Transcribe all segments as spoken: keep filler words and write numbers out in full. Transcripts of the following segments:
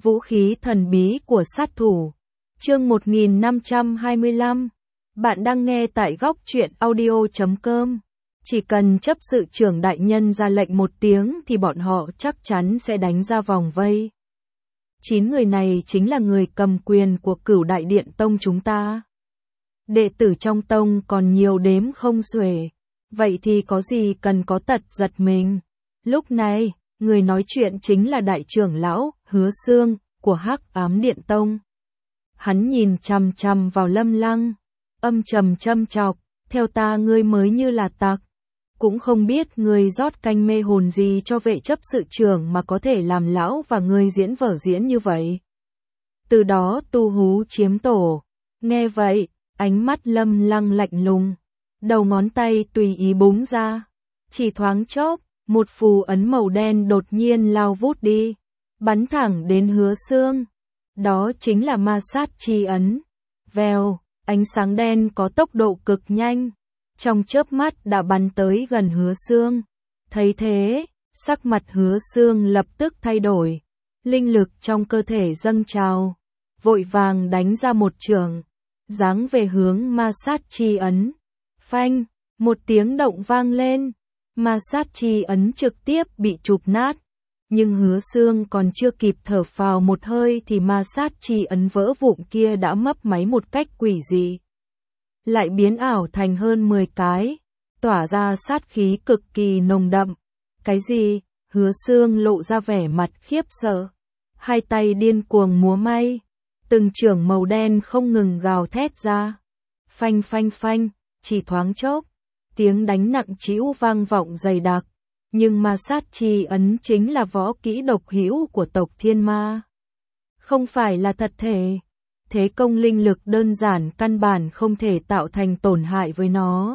Vũ khí thần bí của sát thủ. Chương một nghìn năm trăm hai mươi lăm. Bạn đang nghe tại góc truyện audio chấm com. Chỉ cần chấp sự trưởng đại nhân ra lệnh một tiếng thì bọn họ chắc chắn sẽ đánh ra vòng vây. Chín người này chính là người cầm quyền của Cửu Đại Điện Tông chúng ta. Đệ tử trong tông còn nhiều đếm không xuể. Vậy thì có gì cần có tật giật mình. Lúc này, người nói chuyện chính là đại trưởng lão Hứa Xương của Hắc Ám Điện Tông. Hắn nhìn chằm chằm vào Lâm Lăng, âm trầm châm chọc, theo ta ngươi mới như là tặc. Cũng không biết ngươi rót canh mê hồn gì cho vệ chấp sự trưởng mà có thể làm lão và ngươi diễn vở diễn như vậy. Từ đó tu hú chiếm tổ. Nghe vậy, ánh mắt Lâm Lăng lạnh lùng, đầu ngón tay tùy ý búng ra. Chỉ thoáng chốc, một phù ấn màu đen đột nhiên lao vút đi, bắn thẳng đến Hứa Xương. Đó chính là ma sát chi ấn. Vèo, ánh sáng đen có tốc độ cực nhanh, trong chớp mắt đã bắn tới gần Hứa Xương. Thấy thế, sắc mặt Hứa Xương lập tức thay đổi, linh lực trong cơ thể dâng trào, vội vàng đánh ra một chưởng, giáng về hướng ma sát chi ấn. Phanh, một tiếng động vang lên, ma sát chi ấn trực tiếp bị chụp nát. Nhưng Hứa Xương còn chưa kịp thở phào một hơi thì ma sát chi ấn vỡ vụn kia đã mấp máy một cách quỷ dị, lại biến ảo thành hơn mười cái, tỏa ra sát khí cực kỳ nồng đậm. Cái gì? Hứa Xương lộ ra vẻ mặt khiếp sợ, hai tay điên cuồng múa may, từng chưởng màu đen không ngừng gào thét ra. Phanh phanh phanh, chỉ thoáng chốc, tiếng đánh nặng trĩu vang vọng dày đặc. Nhưng ma sát chi ấn chính là võ kỹ độc hữu của tộc Thiên Ma, không phải là thật thể. Thế công linh lực đơn giản căn bản không thể tạo thành tổn hại với nó.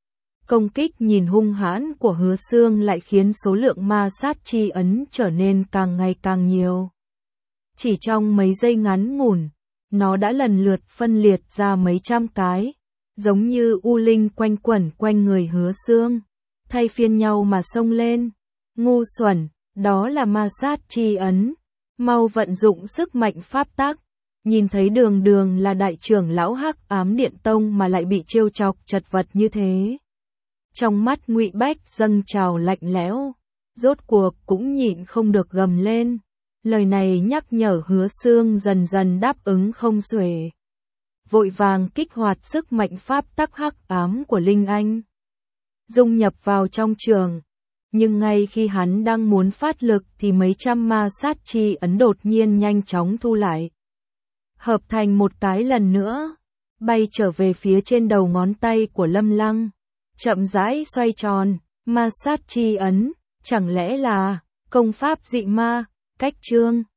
Công kích nhìn hung hãn của Hứa Xương lại khiến số lượng ma sát chi ấn trở nên càng ngày càng nhiều. Chỉ trong mấy giây ngắn ngủn, nó đã lần lượt phân liệt ra mấy trăm cái, giống như u linh quanh quẩn quanh người Hứa Xương, thay phiên nhau mà xông lên. Ngu xuẩn, đó là ma sát chi ấn, mau vận dụng sức mạnh pháp tắc. Nhìn thấy đường đường là đại trưởng lão Hắc Ám Điện Tông mà lại bị trêu chọc chật vật như thế. Trong mắt Ngụy Bách dâng trào lạnh lẽo, rốt cuộc cũng nhịn không được gầm lên. Lời này nhắc nhở Hứa Xương dần dần đáp ứng không xuể, vội vàng kích hoạt sức mạnh pháp tắc hắc ám của Linh Anh, dung nhập vào trong trường. Nhưng ngay khi hắn đang muốn phát lực thì mấy trăm ma sát chi ấn đột nhiên nhanh chóng thu lại, hợp thành một cái lần nữa, bay trở về phía trên đầu ngón tay của Lâm Lăng, chậm rãi xoay tròn. Ma sát chi ấn, chẳng lẽ là công pháp dị ma? Cách chương